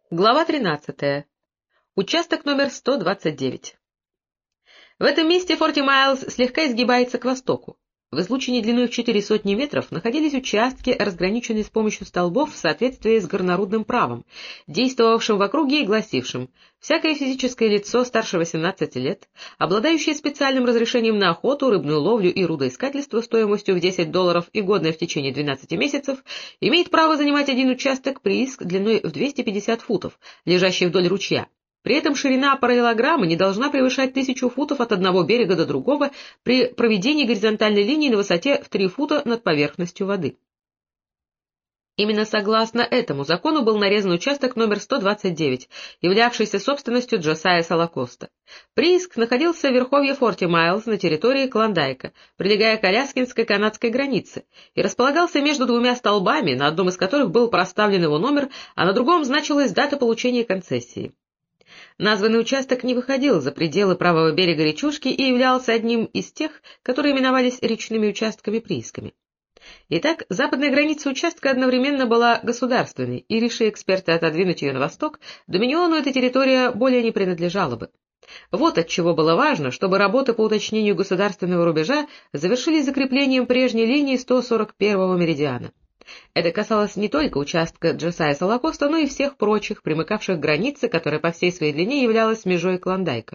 Глава 13. Участок номер 129. В этом месте Форти Майлз слегка изгибается к востоку. В излучине длиной в 400 метров находились участки, разграниченные с помощью столбов в соответствии с горнорудным правом, действовавшим в округе и гласившим: всякое физическое лицо старше 18 лет, обладающее специальным разрешением на охоту, рыбную ловлю и рудоискательство стоимостью в $10 и годное в течение 12 месяцев, имеет право занимать один участок прииск длиной в 250 футов, лежащий вдоль ручья. При этом ширина параллелограмма не должна превышать 1000 футов от одного берега до другого при проведении горизонтальной линии на высоте в 3 фута над поверхностью воды. Именно согласно этому закону был нарезан участок номер 129, являвшийся собственностью Джосайя Салакоста. Прииск находился в верховье Форти Майлз на территории Клондайка, прилегая к аляскинской канадской границе, и располагался между двумя столбами, на одном из которых был проставлен его номер, а на другом значилась дата получения концессии. Названный участок не выходил за пределы правого берега речушки и являлся одним из тех, которые именовались речными участками-приисками. Итак, западная граница участка одновременно была государственной, и, решили эксперты отодвинуть ее на восток, доминиону эта территория более не принадлежала бы. Вот отчего было важно, чтобы работы по уточнению государственного рубежа завершились закреплением прежней линии 141-го меридиана. Это касалось не только участка Джосайя Салакоста, но и всех прочих, примыкавших к границе, которая по всей своей длине являлась межой Клондайка.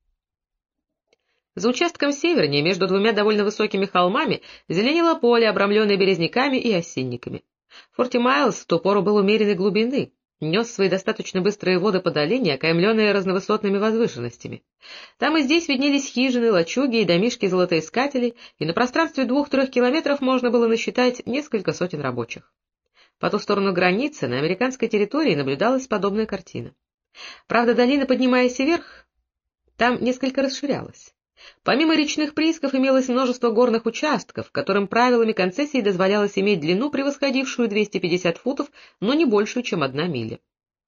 За участком севернее, между двумя довольно высокими холмами, зеленело поле, обрамленное березняками и осинниками. Форти Майлз в ту пору был умеренной глубины, нес свои достаточно быстрые воды по долине, окаймленные разновысотными возвышенностями. Там и здесь виднелись хижины, лачуги и домишки золотоискателей, и на пространстве 2-3 километров можно было насчитать несколько сотен рабочих. По ту сторону границы, на американской территории, наблюдалась подобная картина. Правда, долина, поднимаясь вверх, там несколько расширялась. Помимо речных приисков имелось множество горных участков, которым правилами концессии дозволялось иметь длину, превосходившую 250 футов, но не большую, чем 1 миля.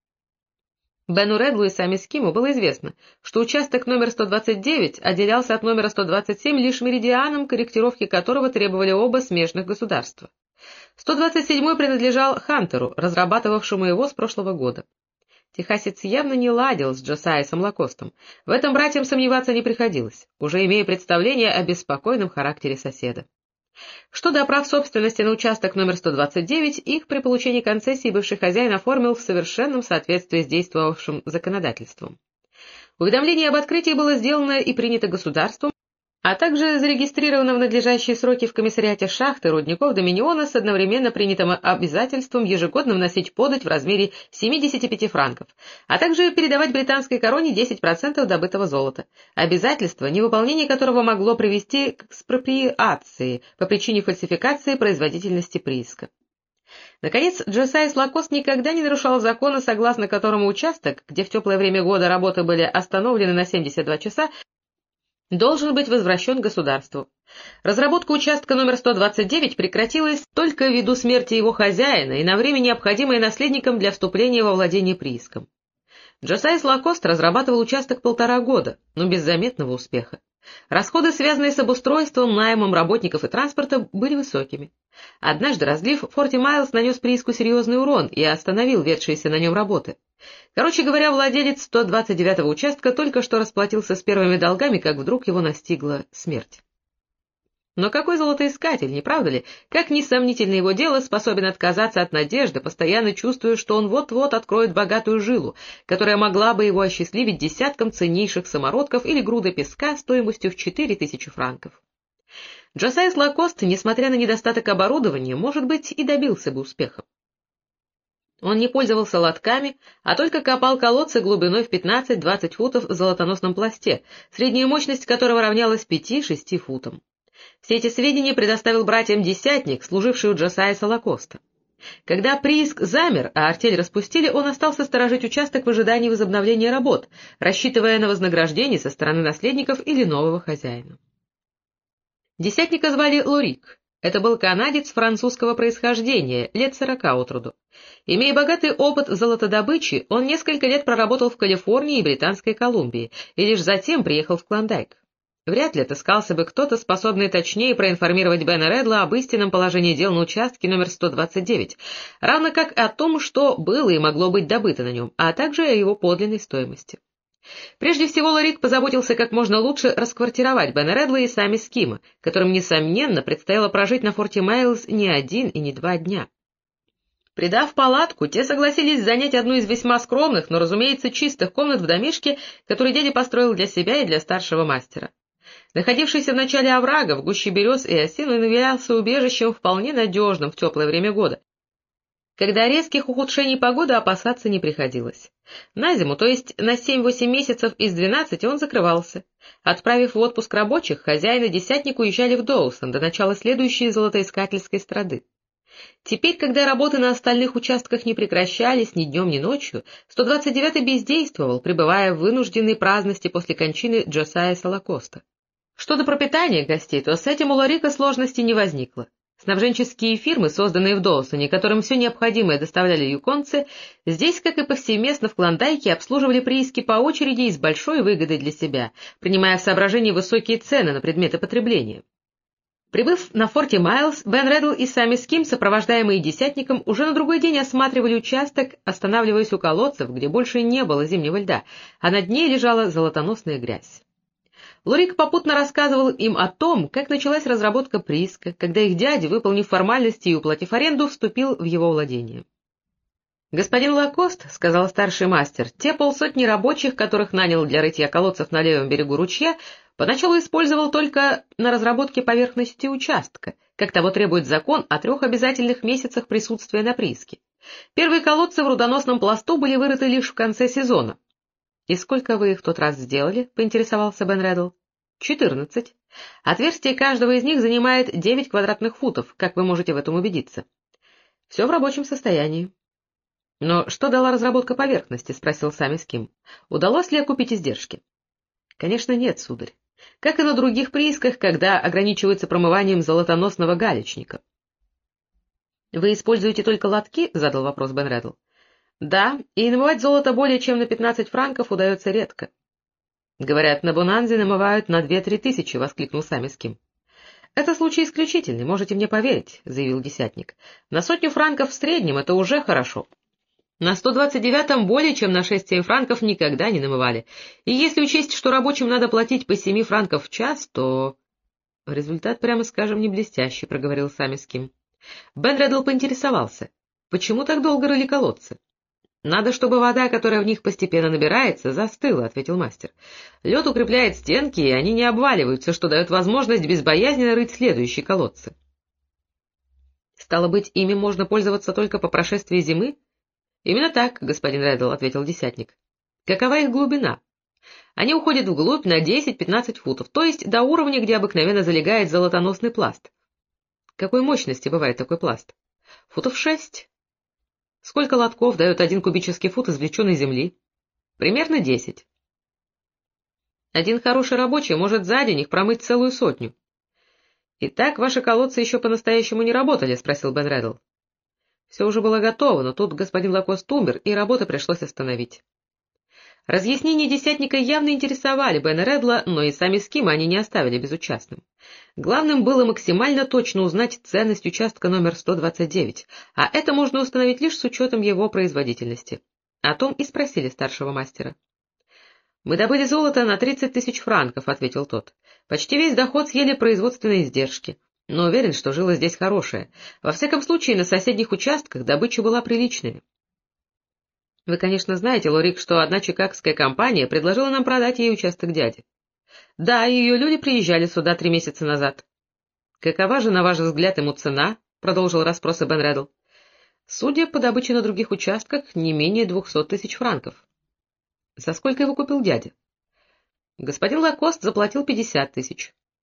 Бену Редлу и Сами Скиму было известно, что участок номер 129 отделялся от номера 127 лишь меридианом, корректировки которого требовали оба смежных государства. 127-й принадлежал Хантеру, разрабатывавшему его с прошлого года. Техасец явно не ладил с Джосайей Салакостом. В этом братьям сомневаться не приходилось, уже имея представление о беспокойном характере соседа. Что до прав собственности на участок номер 129, их при получении концессии бывший хозяин оформил в совершенном соответствии с действовавшим законодательством. Уведомление об открытии было сделано и принято государством, а также зарегистрировано в надлежащие сроки в комиссариате шахты рудников Доминиона с одновременно принятым обязательством ежегодно вносить подать в размере 75 франков, а также передавать британской короне 10% добытого золота, обязательство, невыполнение которого могло привести к экспроприации по причине фальсификации производительности прииска. Наконец, Джосайя Салакост никогда не нарушал закона, согласно которому участок, где в теплое время года работы были остановлены на 72 часа, должен быть возвращен государству. Разработка участка номер 129 прекратилась только ввиду смерти его хозяина и на время необходимое наследникам для вступления во владение прииском. Джосайя Салакост разрабатывал участок 1,5 года, но без заметного успеха. Расходы, связанные с обустройством, наймом работников и транспорта, были высокими. Однажды разлив Форти Майлз нанес прииску серьезный урон и остановил ведшиеся на нем работы. Короче говоря, владелец 129-го участка только что расплатился с первыми долгами, как вдруг его настигла смерть. Но какой золотоискатель, не правда ли? Как несомнительно его дело, способен отказаться от надежды, постоянно чувствуя, что он вот-вот откроет богатую жилу, которая могла бы его осчастливить десятком ценнейших самородков или грудой песка стоимостью в 4000 франков. Джосайя Салакост, несмотря на недостаток оборудования, может быть, и добился бы успеха. Он не пользовался лотками, а только копал колодцы глубиной в 15-20 футов в золотоносном пласте, средняя мощность которого равнялась 5-6 футам. Все эти сведения предоставил братьям десятник, служивший у Джосайи Салакоста. Когда прииск замер, а артель распустили, он остался сторожить участок в ожидании возобновления работ, рассчитывая на вознаграждение со стороны наследников или нового хозяина. Десятника звали Лорик. Это был канадец французского происхождения, лет 40 от роду. Имея богатый опыт в золотодобыче, он несколько лет проработал в Калифорнии и Британской Колумбии, и лишь затем приехал в Клондайк. Вряд ли отыскался бы кто-то, способный точнее проинформировать Бена Редла об истинном положении дел на участке номер 129, равно как и о том, что было и могло быть добыто на нем, а также о его подлинной стоимости. Прежде всего, Лорик позаботился как можно лучше расквартировать Бена Редла и сами Скима, которым, несомненно, предстояло прожить на форте Майлз не 1 и не 2 дня. Придав палатку, те согласились занять одну из весьма скромных, но, разумеется, чистых комнат в домишке, который дядя построил для себя и для старшего мастера. Находившийся в начале оврага, в гуще берез и осин, он являлся убежищем вполне надежным в теплое время года, когда резких ухудшений погоды опасаться не приходилось. На зиму, то есть на 7-8 месяцев из 12, он закрывался. Отправив в отпуск рабочих, хозяин и десятник уезжали в Доусон до начала следующей золотоискательской страды. Теперь, когда работы на остальных участках не прекращались ни днем, ни ночью, 129-й бездействовал, пребывая в вынужденной праздности после кончины Джосайя Солокоста. Что до пропитания гостей, то с этим у Лорика сложности не возникло. Снабженческие фирмы, созданные в Доусоне, которым все необходимое доставляли юконцы, здесь, как и повсеместно в Клондайке, обслуживали прииски по очереди и с большой выгодой для себя, принимая в соображение высокие цены на предметы потребления. Прибыв на форте Майлз, Бен Редл и сами Ским, сопровождаемые десятником, уже на другой день осматривали участок, останавливаясь у колодцев, где больше не было зимнего льда, а на дне лежала золотоносная грязь. Лорик попутно рассказывал им о том, как началась разработка прииска, когда их дядя, выполнив формальности и уплатив аренду, вступил в его владение. «Господин Лакост, — сказал старший мастер, — те 50 рабочих, которых нанял для рытья колодцев на левом берегу ручья, поначалу использовал только на разработке поверхности участка, как того требует закон о 3 обязательных месяцах присутствия на прииске. Первые колодцы в рудоносном пласту были вырыты лишь в конце сезона». «И сколько вы их в тот раз сделали?» — поинтересовался Бен Редл. 14. Отверстие каждого из них занимает 9 квадратных футов, как вы можете в этом убедиться. Все в рабочем состоянии. «Но что дала разработка поверхности?» — спросил сами Ским. «Удалось ли окупить издержки?» «Конечно нет, сударь. Как и на других приисках, когда ограничиваются промыванием золотоносного галечника». «Вы используете только лотки?» — задал вопрос Бен Редл. «Да, и намывать золото более чем на 15 франков удается редко». «Говорят, на Бонанзе намывают на 2-3 тысячи», — воскликнул сами Ским. «Это случай исключительный, можете мне поверить», — заявил десятник. «На 100 франков в среднем это уже хорошо. На 129-м более чем на 6-7 франков никогда не намывали, и если учесть, что рабочим надо платить по 7 франков в час, то...» «Результат, прямо скажем, не блестящий», — проговорил сами Ским. Бен Редл поинтересовался, почему так долго рыли колодцы. «Надо, чтобы вода, которая в них постепенно набирается, застыла», — ответил мастер. «Лед укрепляет стенки, и они не обваливаются, что дает возможность безбоязненно рыть следующие колодцы». «Стало быть, ими можно пользоваться только по прошествии зимы?» «Именно так, господин Редл», — ответил десятник. «Какова их глубина?» «Они уходят вглубь на 10-15 футов, то есть до уровня, где обыкновенно залегает золотоносный пласт». «Какой мощности бывает такой пласт?» «Футов 6. «Сколько лотков дает 1 кубический фут извлеченной земли?» «Примерно 10. Один хороший рабочий может за день их промыть целую 100. «Итак, ваши колодцы еще по-настоящему не работали?» — спросил Бен Редл. «Все уже было готово, но тут господин Лакост умер, и работу пришлось остановить». Разъяснения десятника явно интересовали Бена Редла, но и сами Скима они не оставили безучастным. Главным было максимально точно узнать ценность участка номер 129, а это можно установить лишь с учетом его производительности. О том и спросили старшего мастера. «Мы добыли золото на 30 000 франков», — ответил тот. «Почти весь доход съели производственные издержки, но уверен, что жила здесь хорошая. Во всяком случае, на соседних участках добыча была приличная». «Вы, конечно, знаете, Лорик, что одна чикагская компания предложила нам продать ей участок дяди». «Да, ее люди приезжали сюда 3 месяца назад». «Какова же, на ваш взгляд, ему цена?» — продолжил расспросы Бен Редл. «Судя по добыче на других участках, не менее 200 000 франков». «За сколько его купил дядя?» «Господин Лакост заплатил 50 000».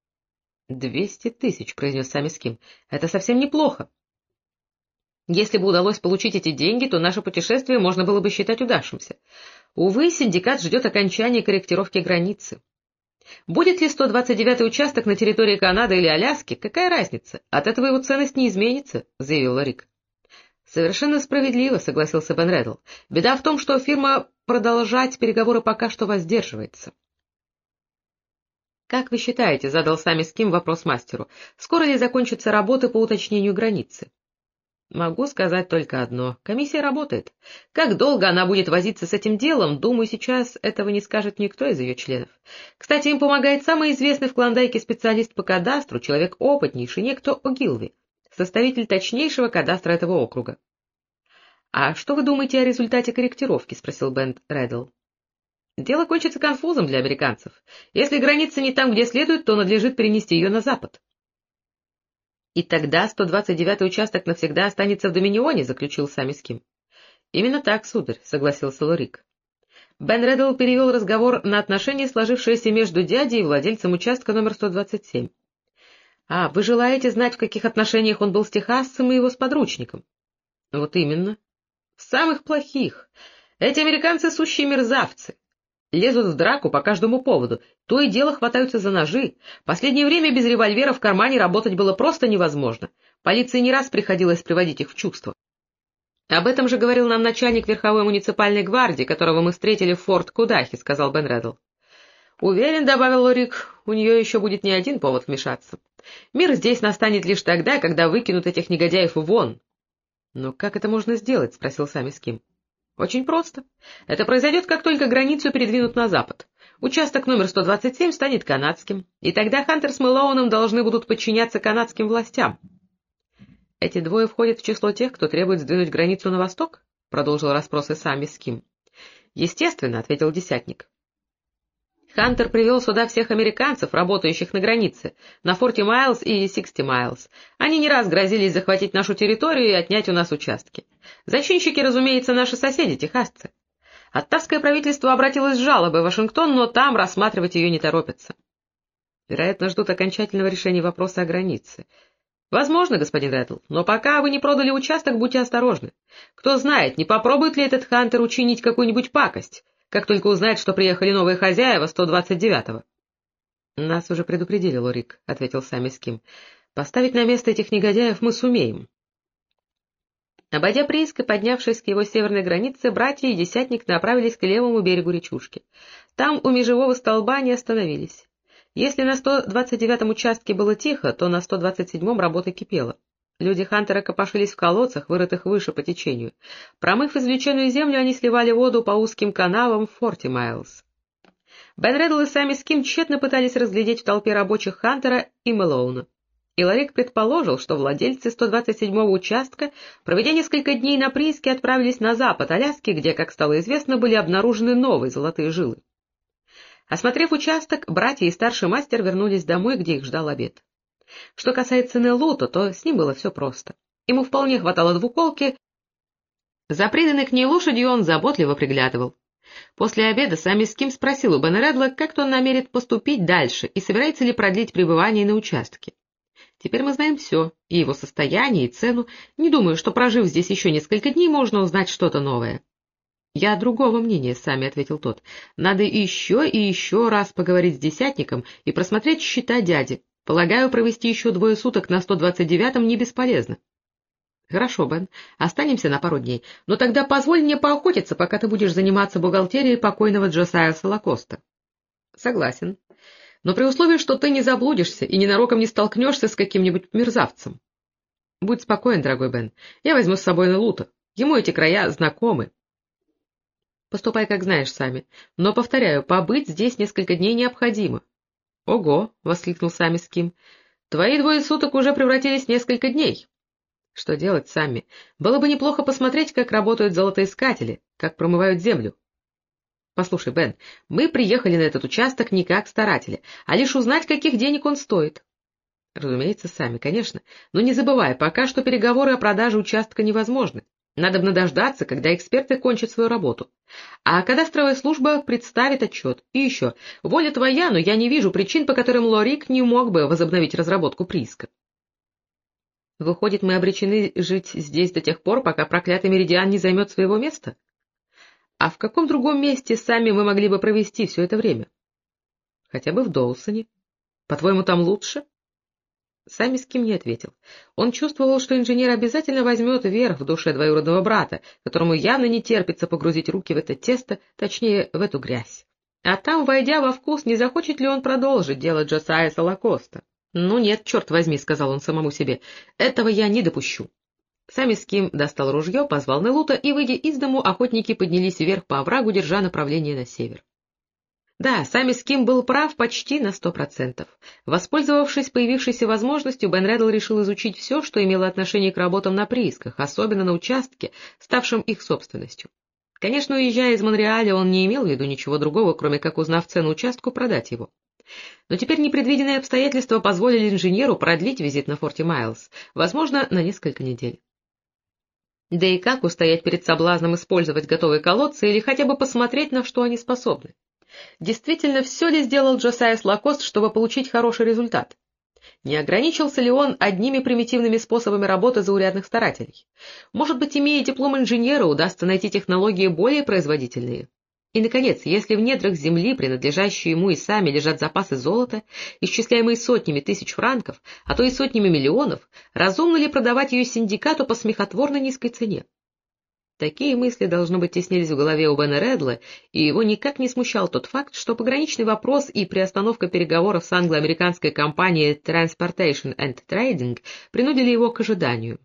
«200 000», — произнес сами Ским. «Это совсем неплохо. Если бы удалось получить эти деньги, то наше путешествие можно было бы считать удавшимся. Увы, синдикат ждет окончания корректировки границы. Будет ли 129-й участок на территории Канады или Аляски, какая разница? От этого его ценность не изменится», — заявил Лорик. «Совершенно справедливо», — согласился Бен Редл. «Беда в том, что фирма продолжать переговоры пока что воздерживается». «Как вы считаете, — задал Сами Ским вопрос мастеру, — скоро ли закончатся работы по уточнению границы?» «Могу сказать только одно. Комиссия работает. Как долго она будет возиться с этим делом, думаю, сейчас этого не скажет никто из ее членов. Кстати, им помогает самый известный в Клондайке специалист по кадастру, человек опытнейший, некто О'Гилви, составитель точнейшего кадастра этого округа». «А что вы думаете о результате корректировки?» — спросил Бен Реддл. «Дело кончится конфузом для американцев. Если граница не там, где следует, то надлежит перенести ее на запад». «И тогда 129-й участок навсегда останется в Доминионе», — заключил Сами Ским. «Именно так, сударь», — согласился Лорик. Бен Реддл перевел разговор на отношения, сложившиеся между дядей и владельцем участка номер 127. «А, вы желаете знать, в каких отношениях он был с техасцем и его сподручником?» «Вот именно. В самых плохих. Эти американцы — сущие мерзавцы. Лезут в драку по каждому поводу, то и дело хватаются за ножи. Последнее время без револьвера в кармане работать было просто невозможно. Полиции не раз приходилось приводить их в чувство. Об этом же говорил нам начальник верховой муниципальной гвардии, которого мы встретили в Форт Кудахе, — сказал Бен Реддл. Уверен, — добавил Лорик, — у нее еще будет не один повод вмешаться. Мир здесь настанет лишь тогда, когда выкинут этих негодяев вон. — Но как это можно сделать? — спросил Сами Ским. Очень просто. Это произойдет, как только границу передвинут на запад. Участок номер 127 станет канадским, и тогда Хантер с Мэлоуном должны будут подчиняться канадским властям. — Эти двое входят в число тех, кто требует сдвинуть границу на восток? — продолжил расспросы Сами Ским. — Естественно, — ответил десятник. Хантер привел сюда всех американцев, работающих на границе, на 40 Майлз и 60 Майлз. Они не раз грозились захватить нашу территорию и отнять у нас участки. Зачинщики, разумеется, наши соседи, техасцы. Оттавское правительство обратилось с жалобой в Вашингтон, но там рассматривать ее не торопятся. Вероятно, ждут окончательного решения вопроса о границе. Возможно, господин Реддл, но пока вы не продали участок, будьте осторожны. Кто знает, не попробует ли этот Хантер учинить какую-нибудь пакость, как только узнает, что приехали новые хозяева 129-го. — Нас уже предупредили, Лорик, — ответил Сами Ским. — Поставить на место этих негодяев мы сумеем. Обойдя прииск и поднявшись к его северной границе, братья и десятник направились к левому берегу речушки. Там у межевого столба они остановились. Если на 129-м участке было тихо, то на 127-м работа кипела. Люди Хантера копошились в колодцах, вырытых выше по течению. Промыв извлеченную землю, они сливали воду по узким канавам в 40 Майлз. Бен Реддл и Сами Ским тщетно пытались разглядеть в толпе рабочих Хантера и Мэлоуна. И Лорик предположил, что владельцы 127-го участка, проведя несколько дней на прииске, отправились на запад Аляски, где, как стало известно, были обнаружены новые золотые жилы. Осмотрев участок, братья и старший мастер вернулись домой, где их ждал обед. Что касается Неллута, то с ним было все просто. Ему вполне хватало двуколки, за приданной к ней лошадью он заботливо приглядывал. После обеда Сами Ским спросил у Бена Реддла, как-то он намерен поступить дальше и собирается ли продлить пребывание на участке. Теперь мы знаем все, и его состояние, и цену. Не думаю, что, прожив здесь еще несколько дней, можно узнать что-то новое. — Я другого мнения, — Сами ответил тот. — Надо еще и еще раз поговорить с десятником и просмотреть счета дяди. Полагаю, провести еще 2 суток на 129-м не бесполезно. — Хорошо, Бен, останемся на пару дней, но тогда позволь мне поохотиться, пока ты будешь заниматься бухгалтерией покойного Джосайя Солокоста. — Согласен. Но при условии, что ты не заблудишься и ненароком не столкнешься с каким-нибудь мерзавцем. — Будь спокоен, дорогой Бен, я возьму с собой Неллута. Ему эти края знакомы. — Поступай, как знаешь, Сами, но, повторяю, побыть здесь несколько дней необходимо. — Ого! — воскликнул Сами Ским. — Твои 2 суток уже превратились в несколько дней. Что делать, Сами? Было бы неплохо посмотреть, как работают золотоискатели, как промывают землю. Послушай, Бен, мы приехали на этот участок не как старатели, а лишь узнать, каких денег он стоит. Разумеется, Сами, конечно, но не забывай, пока что переговоры о продаже участка невозможны. Надобно дождаться, когда эксперты кончат свою работу. А кадастровая служба представит отчет. И еще, воля твоя, но я не вижу причин, по которым Лорик не мог бы возобновить разработку прииска. Выходит, мы обречены жить здесь до тех пор, пока проклятый Меридиан не займет своего места? А в каком другом месте сами мы могли бы провести все это время? Хотя бы в Доусоне. По-твоему, там лучше? Сами Ским не ответил. Он чувствовал, что инженер обязательно возьмет верх в душе двоюродного брата, которому явно не терпится погрузить руки в это тесто, точнее, в эту грязь. А там, войдя во вкус, не захочет ли он продолжить дело Джосайса Лакоста? «Ну нет, черт возьми», — сказал он самому себе, — «этого я не допущу». Сами Ским достал ружье, позвал Нелута, и, выйдя из дому, охотники поднялись вверх по оврагу, держа направление на север. Да, Сами Ским был прав почти на 100%. Воспользовавшись появившейся возможностью, Бен Реддл решил изучить все, что имело отношение к работам на приисках, особенно на участке, ставшем их собственностью. Конечно, уезжая из Монреаля, он не имел в виду ничего другого, кроме как, узнав цену участку, продать его. Но теперь непредвиденные обстоятельства позволили инженеру продлить визит на Форти Майлз, возможно, на несколько недель. Да и как устоять перед соблазном использовать готовые колодцы или хотя бы посмотреть, на что они способны? Действительно, все ли сделал Джосайя Лакост, чтобы получить хороший результат? Не ограничился ли он одними примитивными способами работы заурядных старателей? Может быть, имея диплом инженера, удастся найти технологии более производительные? И, наконец, если в недрах земли, принадлежащие ему и сами, лежат запасы золота, исчисляемые сотнями тысяч франков, а то и сотнями миллионов, разумно ли продавать ее синдикату по смехотворно низкой цене? Такие мысли, должно быть, теснились в голове у Бена Реддла, и его никак не смущал тот факт, что пограничный вопрос и приостановка переговоров с англо-американской компанией Transportation and Trading принудили его к ожиданию.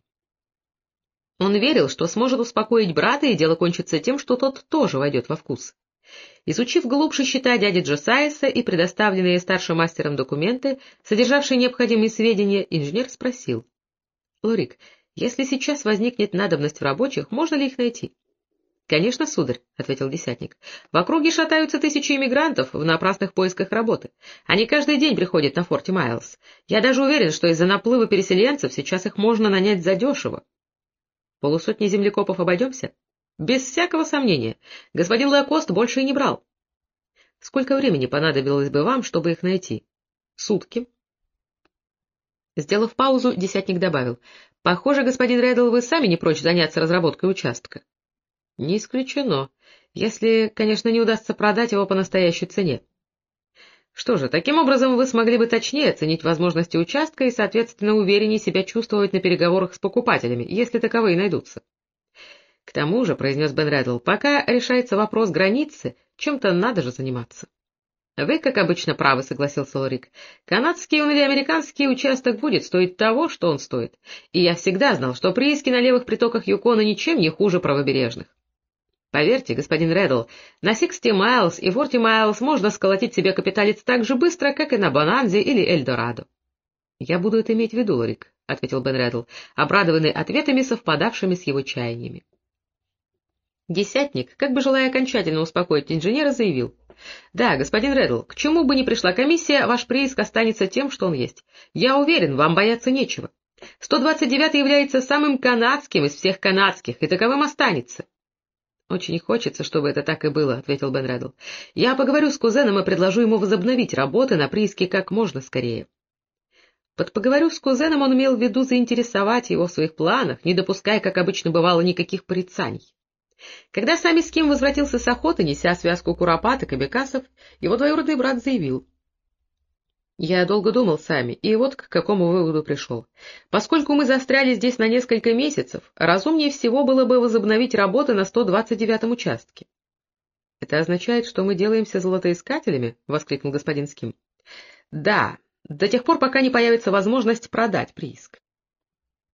Он верил, что сможет успокоить брата, и дело кончится тем, что тот тоже войдет во вкус. Изучив глубже счета дяди Джосайса и предоставленные старшим мастером документы, содержавшие необходимые сведения, инженер спросил: «Лорик, если сейчас возникнет надобность в рабочих, можно ли их найти?» «Конечно, сударь», — ответил десятник. «В округе шатаются тысячи иммигрантов в напрасных поисках работы. Они каждый день приходят на Форти Майлз. Я даже уверен, что из-за наплыва переселенцев сейчас их можно нанять задешево». «Полусотни землекопов обойдемся?» «Без всякого сомнения. Господин Лакост больше и не брал». «Сколько времени понадобилось бы вам, чтобы их найти?» «Сутки». Сделав паузу, десятник добавил: «Похоже, господин Реддл, вы сами не прочь заняться разработкой участка». «Не исключено, если, конечно, не удастся продать его по настоящей цене». «Что же, таким образом вы смогли бы точнее оценить возможности участка и, соответственно, увереннее себя чувствовать на переговорах с покупателями, если таковые найдутся». «К тому же», — произнес Бен Реддл, — «пока решается вопрос границы, чем-то надо же заниматься». «Вы, как обычно, правы», — согласился Лорик. «Канадский он или американский участок будет стоить того, что он стоит. И я всегда знал, что прииски на левых притоках Юкона ничем не хуже правобережных. Поверьте, господин Реддл, на 60 Майлз и Форти Майлз можно сколотить себе капиталец так же быстро, как и на Бонанзе или Эльдорадо». «Я буду это иметь в виду, Лорик», — ответил Бен Реддл, обрадованный ответами, совпадавшими с его чаяниями. Десятник, как бы желая окончательно успокоить инженера, заявил: «Да, господин Реддл, к чему бы ни пришла комиссия, ваш прииск останется тем, что он есть. Я уверен, вам бояться нечего. 129-й является самым канадским из всех канадских, и таковым останется». «Очень хочется, чтобы это так и было», — ответил Бен Реддл. «Я поговорю с кузеном и предложу ему возобновить работы на прииске как можно скорее». Под «поговорю с кузеном» он имел в виду заинтересовать его в своих планах, не допуская, как обычно бывало, никаких порицаний. Когда Сами Ским возвратился с охоты, неся связку куропаток и бекасов, его двоюродный брат заявил: «Я долго думал, Сами, и вот к какому выводу пришел. Поскольку мы застряли здесь на несколько месяцев, разумнее всего было бы возобновить работы на 129-м участке». «Это означает, что мы делаемся золотоискателями?» — воскликнул господин Ским. «Да, до тех пор, пока не появится возможность продать прииск».